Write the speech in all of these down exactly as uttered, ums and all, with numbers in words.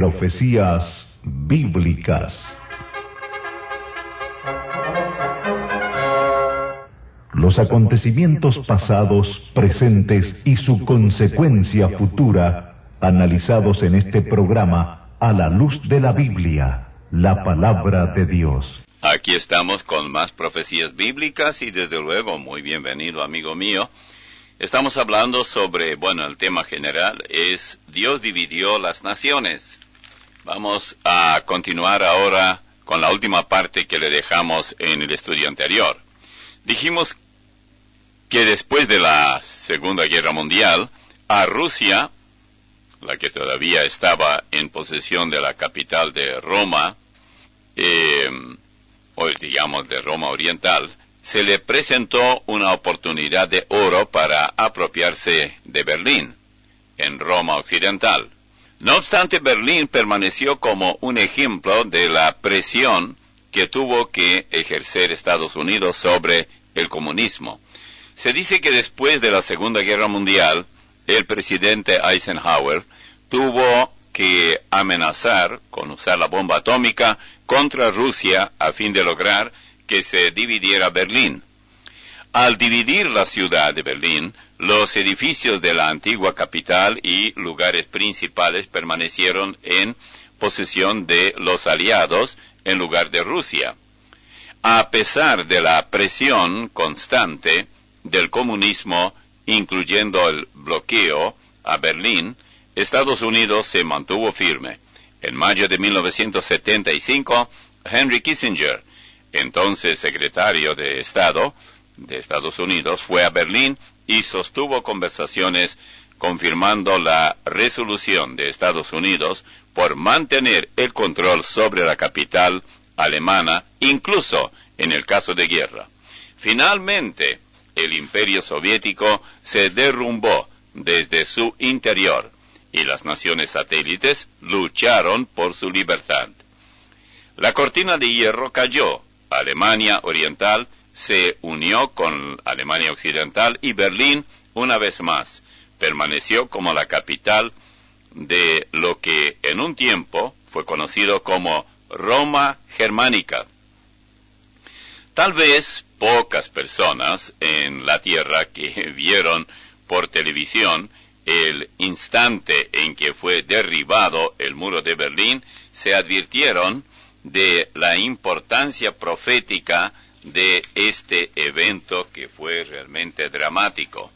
Profecías bíblicas. Los acontecimientos pasados, presentes y su consecuencia futura, analizados en este programa a la luz de la Biblia, la palabra de Dios. Aquí estamos con más profecías bíblicas y desde luego, muy bienvenido amigo mío. Estamos hablando sobre, bueno, el tema general es Dios dividió las naciones. Vamos a continuar ahora con la última parte que le dejamos en el estudio anterior. Dijimos que después de la Segunda Guerra Mundial, a Rusia, la que todavía estaba en posesión de la capital de Roma, eh, o digamos de Roma Oriental, se le presentó una oportunidad de oro para apropiarse de Berlín, en Roma Occidental. No obstante, Berlín permaneció como un ejemplo de la presión que tuvo que ejercer Estados Unidos sobre el comunismo. Se dice que después de la Segunda Guerra Mundial, el presidente Eisenhower tuvo que amenazar con usar la bomba atómica contra Rusia a fin de lograr que se dividiera Berlín. Al dividir la ciudad de Berlín, los edificios de la antigua capital y lugares principales permanecieron en posesión de los aliados en lugar de Rusia. A pesar de la presión constante del comunismo, incluyendo el bloqueo a Berlín, Estados Unidos se mantuvo firme. En mayo de mil novecientos setenta y cinco, Henry Kissinger, entonces secretario de Estado de Estados Unidos, fue a Berlín y sostuvo conversaciones confirmando la resolución de Estados Unidos por mantener el control sobre la capital alemana, incluso en el caso de guerra. Finalmente, el Imperio Soviético se derrumbó desde su interior y las naciones satélites lucharon por su libertad. La cortina de hierro cayó. Alemania Oriental se unió con Alemania Occidental y Berlín, una vez más, permaneció como la capital de lo que en un tiempo fue conocido como Roma Germánica. Tal vez pocas personas en la Tierra que vieron por televisión el instante en que fue derribado el muro de Berlín se advirtieron de la importancia profética de este evento que fue realmente dramático.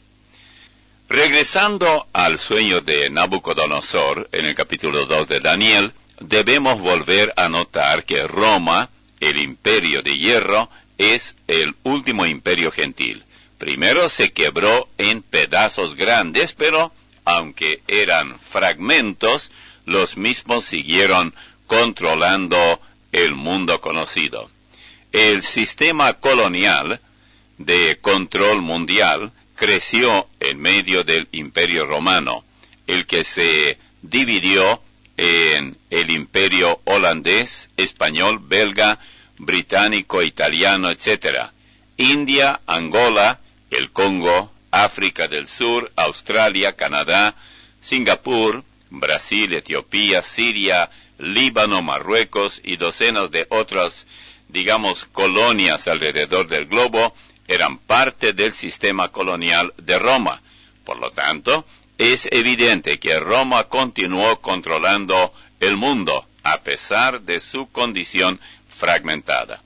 Regresando al sueño de Nabucodonosor, en el capítulo dos de Daniel, debemos volver a notar que Roma, el imperio de hierro, es el último imperio gentil. Primero se quebró en pedazos grandes, pero aunque eran fragmentos, los mismos siguieron controlando el mundo conocido. El sistema colonial de control mundial creció en medio del Imperio Romano, el que se dividió en el Imperio holandés, español, belga, británico, italiano, etcétera. India, Angola, el Congo, África del Sur, Australia, Canadá, Singapur, Brasil, Etiopía, Siria, Líbano, Marruecos y docenas de otras, digamos, colonias alrededor del globo eran parte del sistema colonial de Roma. Por lo tanto, es evidente que Roma continuó controlando el mundo a pesar de su condición fragmentada.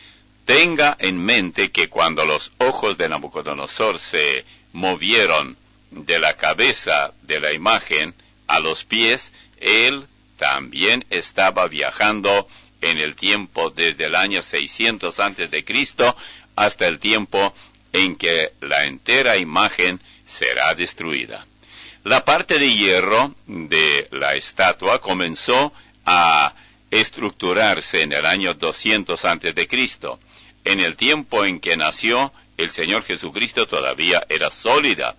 Tenga en mente que cuando los ojos de Nabucodonosor se movieron de la cabeza de la imagen a los pies, él también estaba viajando en el tiempo desde el año seiscientos antes de Cristo hasta el tiempo en que la entera imagen será destruida. La parte de hierro de la estatua comenzó a estructurarse en el año doscientos antes de Cristo. En el tiempo en que nació, el Señor Jesucristo todavía era sólida.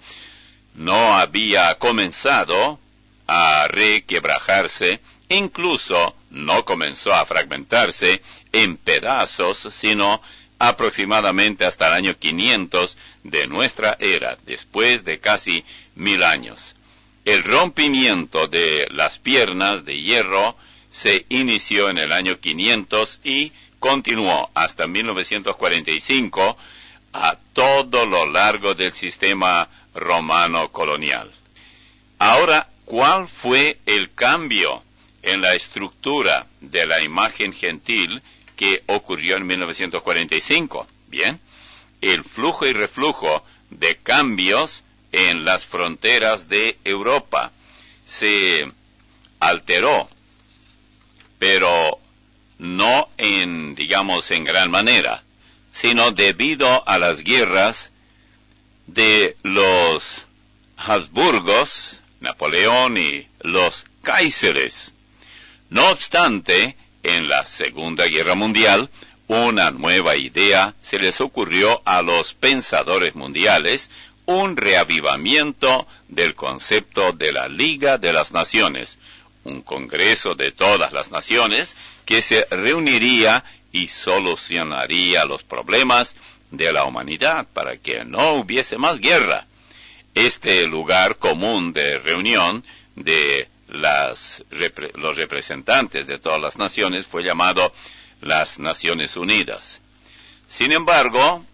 No había comenzado a requebrajarse, incluso no comenzó a fragmentarse en pedazos, sino aproximadamente hasta el año quinientos de nuestra era, después de casi mil años. El rompimiento de las piernas de hierro se inició en el año quinientos y continuó hasta mil novecientos cuarenta y cinco a todo lo largo del sistema romano colonial. Ahora, ¿cuál fue el cambio en la estructura de la imagen gentil que ocurrió en mil novecientos cuarenta y cinco? Bien, el flujo y reflujo de cambios en las fronteras de Europa se alteró, pero no en, digamos, en gran manera, sino debido a las guerras de los Habsburgos, Napoleón y los Cáiseres. No obstante, en la Segunda Guerra Mundial, una nueva idea se les ocurrió a los pensadores mundiales, un reavivamiento del concepto de la Liga de las Naciones, un congreso de todas las naciones que se reuniría y solucionaría los problemas de la humanidad para que no hubiese más guerra. Este lugar común de reunión de las, repre, los representantes de todas las naciones fue llamado las Naciones Unidas. Sin embargo,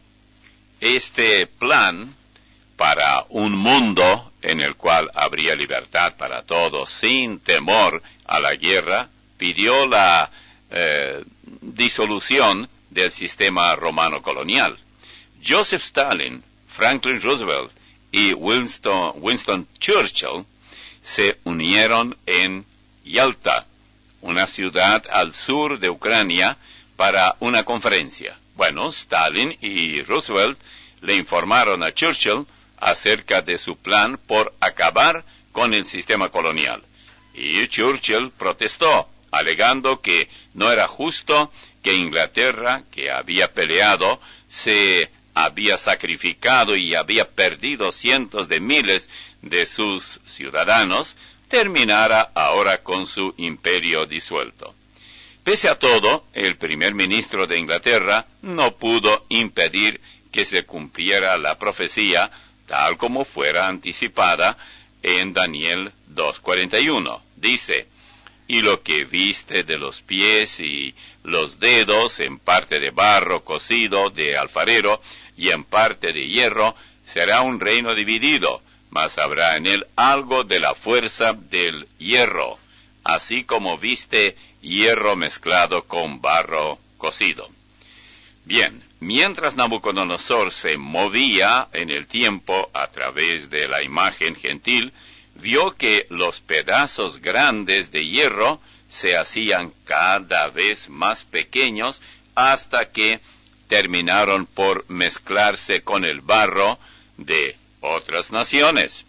este plan para un mundo en el cual habría libertad para todos sin temor a la guerra, pidió la eh, disolución del sistema romano colonial. Joseph Stalin, Franklin Roosevelt y Winston, Winston Churchill se unieron en Yalta, una ciudad al sur de Ucrania, para una conferencia. Bueno, Stalin y Roosevelt le informaron a Churchill acerca de su plan por acabar con el sistema colonial. Y Churchill protestó, alegando que no era justo que Inglaterra, que había peleado, se había sacrificado y había perdido cientos de miles de sus ciudadanos, terminara ahora con su imperio disuelto. Pese a todo, el primer ministro de Inglaterra no pudo impedir que se cumpliera la profecía tal como fuera anticipada en Daniel dos cuarenta y uno. Dice: y lo que viste de los pies y los dedos, en parte de barro cocido de alfarero y en parte de hierro, será un reino dividido, mas habrá en él algo de la fuerza del hierro, así como viste hierro mezclado con barro cocido. Bien, mientras Nabucodonosor se movía en el tiempo a través de la imagen gentil, vio que los pedazos grandes de hierro se hacían cada vez más pequeños hasta que terminaron por mezclarse con el barro de otras naciones.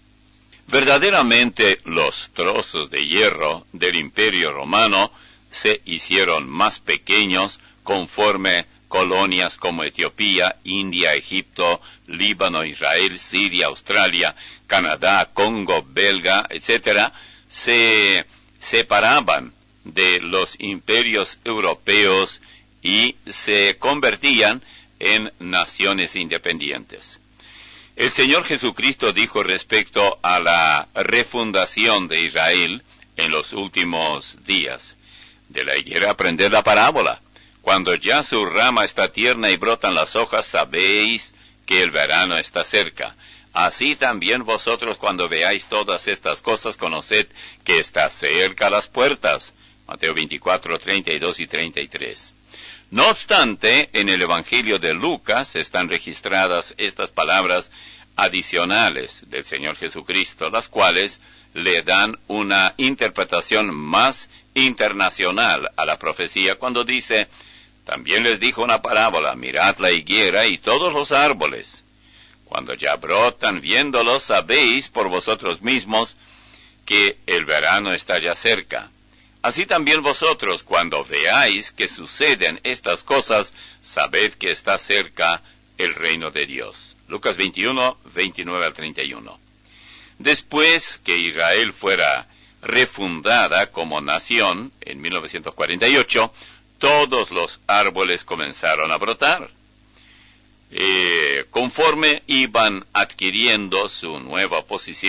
Verdaderamente los trozos de hierro del Imperio Romano se hicieron más pequeños conforme colonias como Etiopía, India, Egipto, Líbano, Israel, Siria, Australia, Canadá, Congo, Belga, etcétera, se separaban de los imperios europeos y se convertían en naciones independientes. El Señor Jesucristo dijo respecto a la refundación de Israel en los últimos días: de la higuera aprended la parábola. Cuando ya su rama está tierna y brotan las hojas, sabéis que el verano está cerca. Así también vosotros, cuando veáis todas estas cosas, conoced que está cerca a las puertas. Mateo veinticuatro, treinta y dos y treinta y tres. No obstante, en el Evangelio de Lucas están registradas estas palabras adicionales del Señor Jesucristo, las cuales le dan una interpretación más internacional a la profecía cuando dice: también les dijo una parábola, mirad la higuera y todos los árboles. Cuando ya brotan, viéndolos, sabéis por vosotros mismos que el verano está ya cerca. Así también vosotros, cuando veáis que suceden estas cosas, sabed que está cerca el reino de Dios. Lucas veintiuno, veintinueve al treinta y uno. Después que Israel fuera refundada como nación en mil novecientos cuarenta y ocho, todos los árboles comenzaron a brotar. Eh, conforme iban adquiriendo su nueva posición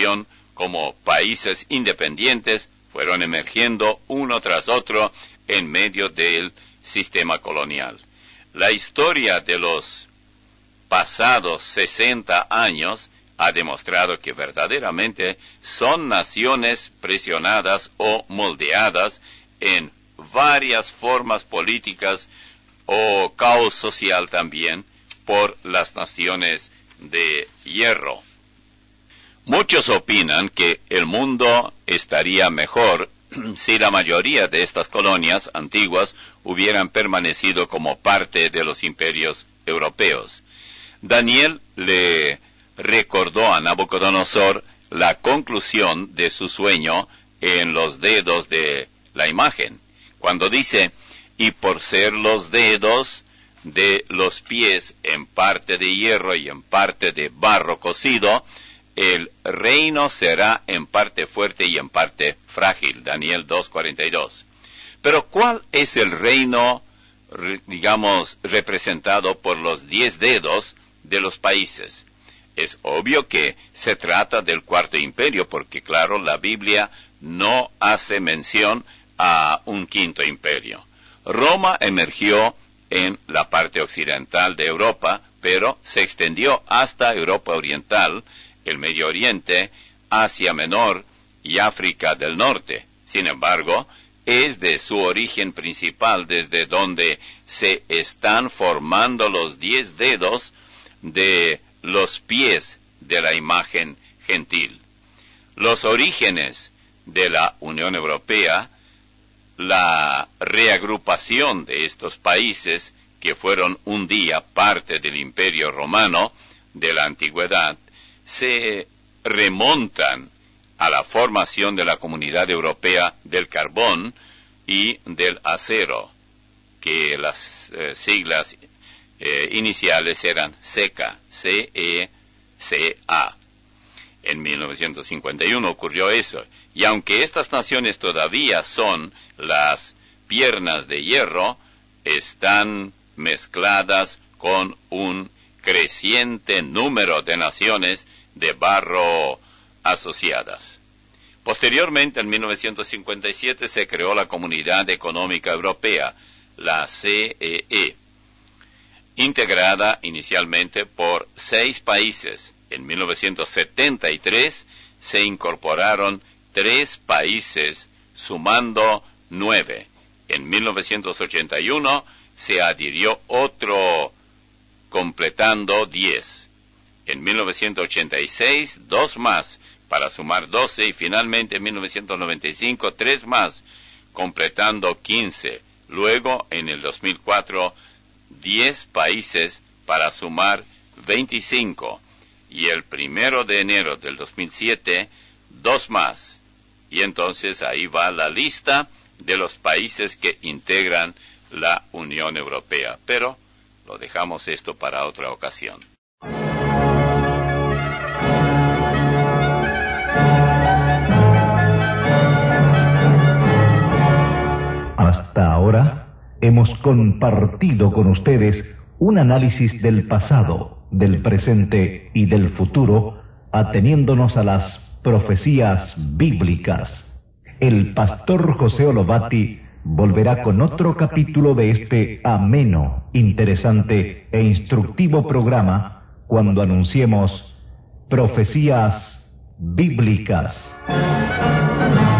como países independientes, fueron emergiendo uno tras otro en medio del sistema colonial. La historia de los pasados sesenta años ha demostrado que verdaderamente son naciones presionadas o moldeadas en varias formas políticas o caos social también por las naciones de hierro. Muchos opinan que el mundo estaría mejor si la mayoría de estas colonias antiguas hubieran permanecido como parte de los imperios europeos. Daniel le recordó a Nabucodonosor la conclusión de su sueño en los dedos de la imagen, cuando dice, y por ser los dedos de los pies en parte de hierro y en parte de barro cocido, el reino será en parte fuerte y en parte frágil. Daniel dos cuarenta y dos. Pero ¿cuál es el reino, digamos, representado por los diez dedos de los países? Es obvio que se trata del cuarto imperio, porque claro, la Biblia no hace mención a un quinto imperio. Roma emergió en la parte occidental de Europa, pero se extendió hasta Europa Oriental, el Medio Oriente, Asia Menor y África del Norte. Sin embargo, es de su origen principal desde donde se están formando los diez dedos de los pies de la imagen gentil. Los orígenes de la Unión Europea, la reagrupación de estos países que fueron un día parte del Imperio Romano de la Antigüedad, se remontan a la formación de la Comunidad Europea del Carbón y del Acero, que las eh, siglas eh, iniciales eran CECA, C E C A. En mil novecientos cincuenta y uno ocurrió eso, y aunque estas naciones todavía son las piernas de hierro, están mezcladas con un creciente número de naciones de barro asociadas. Posteriormente, en mil novecientos cincuenta y siete, se creó la Comunidad Económica Europea, la C E E, integrada inicialmente por seis países. En mil novecientos setenta y tres se incorporaron tres países, sumando nueve. En mil novecientos ochenta y uno se adhirió otro, completando diez. En mil novecientos ochenta y seis, dos más, para sumar doce, y finalmente en mil novecientos noventa y cinco, tres más, completando quince. Luego, en el dos mil cuatro, diez países para sumar veinticinco. Y el primero de enero del dos mil siete, dos más. Y entonces ahí va la lista de los países que integran la Unión Europea. Pero lo dejamos esto para otra ocasión. Hasta ahora hemos compartido con ustedes un análisis del pasado, del presente y del futuro, ateniéndonos a las profecías bíblicas. El pastor José Olobati volverá con otro capítulo de este ameno, interesante e instructivo programa cuando anunciemos Profecías Bíblicas.